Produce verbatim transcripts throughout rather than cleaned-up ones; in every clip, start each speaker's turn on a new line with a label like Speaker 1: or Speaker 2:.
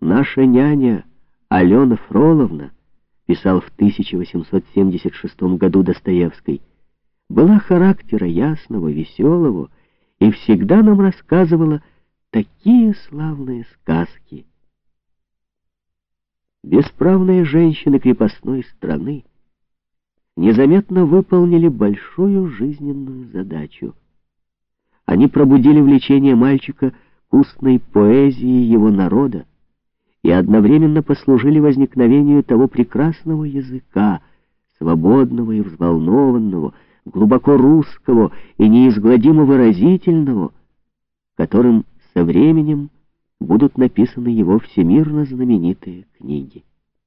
Speaker 1: «Наша няня Алена Фроловна», писал в тысяча восемьсот семьдесят шестом году Достоевский, была характера ясного, веселого и всегда нам рассказывала такие славные сказки. Бесправные женщины крепостной страны незаметно выполнили большую жизненную задачу. Они пробудили влечение мальчика к устной поэзии его народа и одновременно послужили возникновению того прекрасного языка, свободного и взволнованного, глубоко русского и неизгладимо выразительного, которым со временем будут написаны его всемирно знаменитые книги.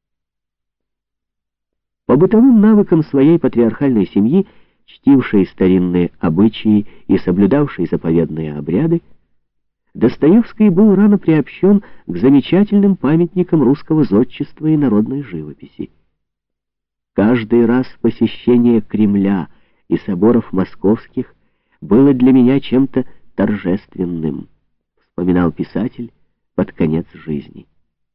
Speaker 1: По бытовым навыкам своей патриархальной семьи, чтившей старинные обычаи и соблюдавшей заповедные обряды, Достоевский был рано приобщен к замечательным памятникам русского зодчества и народной живописи. Каждый раз посещение Кремля и соборов московских было для меня чем-то торжественным, вспоминал писатель под конец жизни.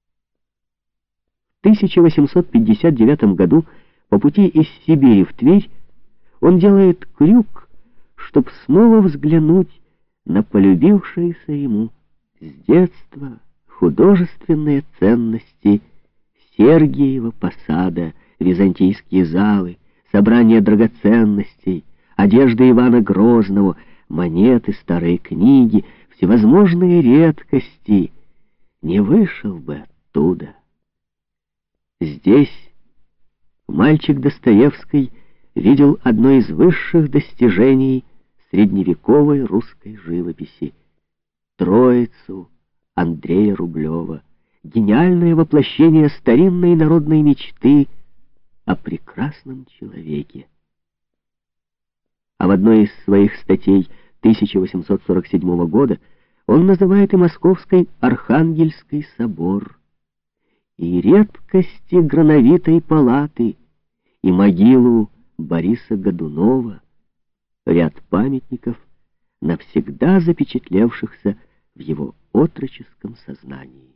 Speaker 1: В тысяча восемьсот пятьдесят девятом году по пути из Сибири в Тверь он делает крюк, чтобы снова взглянуть на полюбившиеся ему с детства художественные ценности Сергиева Посада, византийские залы, собрания драгоценностей, одежды Ивана Грозного, монеты, старые книги, всевозможные редкости. Не вышел бы оттуда. Здесь мальчик Достоевский видел одно из высших достижений средневековой русской живописи — Троицу Андрея Рублева, гениальное воплощение старинной народной мечты о прекрасном человеке. А в одной из своих статей тысяча восемьсот сорок седьмого года он называет и Московский Архангельский собор, и редкости Грановитой палаты, и могилу Бориса Годунова, ряд памятников, навсегда запечатлевшихся в его отроческом сознании.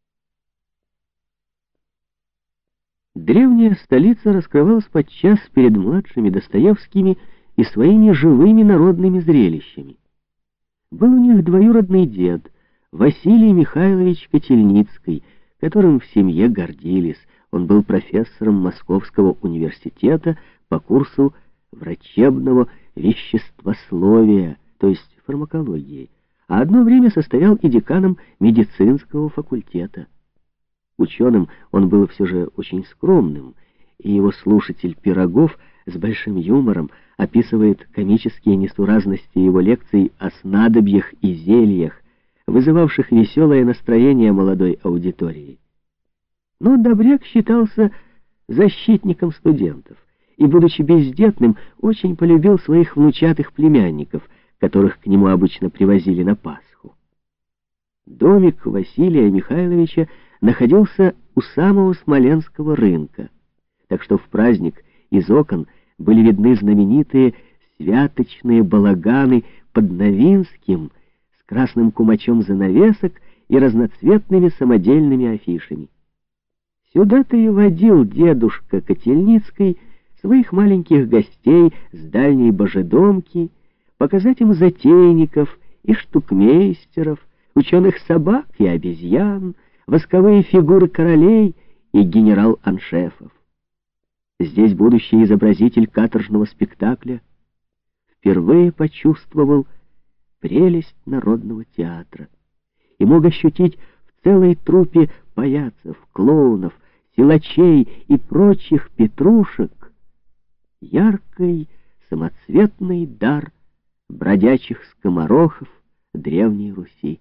Speaker 1: Древняя столица раскрывалась подчас перед младшими Достоевскими и своими живыми народными зрелищами. Был у них двоюродный дед, Василий Михайлович Котельницкий, которым в семье гордились. Он был профессором Московского университета по курсу врачебного веществословия, то есть фармакологии, а одно время состоял и деканом медицинского факультета. Ученым он был все же очень скромным, и его слушатель Пирогов с большим юмором описывает комические несуразности его лекций о снадобьях и зельях, вызывавших веселое настроение молодой аудитории. Но Добряк считался защитником студентов и, будучи бездетным, очень полюбил своих внучатых племянников, которых к нему обычно привозили на Пасху. Домик Василия Михайловича находился у самого Смоленского рынка, так что в праздник из окон были видны знаменитые святочные балаганы под Новинским с красным кумачом занавесок и разноцветными самодельными афишами. Сюда-то и водил дедушка Котельницкий своих маленьких гостей с дальней божедомки, показать им затейников и штукмейстеров, ученых собак и обезьян, восковые фигуры королей и генерал-аншефов. Здесь будущий изобразитель каторжного спектакля впервые почувствовал прелесть народного театра и мог ощутить в целой труппе паяцев, клоунов, силачей и прочих петрушек яркий самоцветный дар бродячих скоморохов Древней Руси.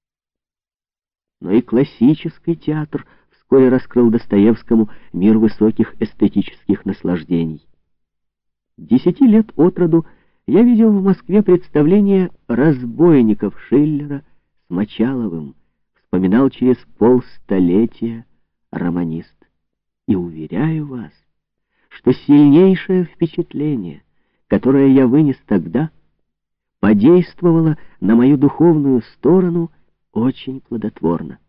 Speaker 1: Но и классический театр вскоре раскрыл Достоевскому мир высоких эстетических наслаждений. Десяти лет от роду я видел в Москве представление «Разбойников» Шиллера с Мочаловым, вспоминал через полстолетия романист. И уверяю вас, что сильнейшее впечатление, которое я вынес тогда, подействовало на мою духовную сторону очень плодотворно.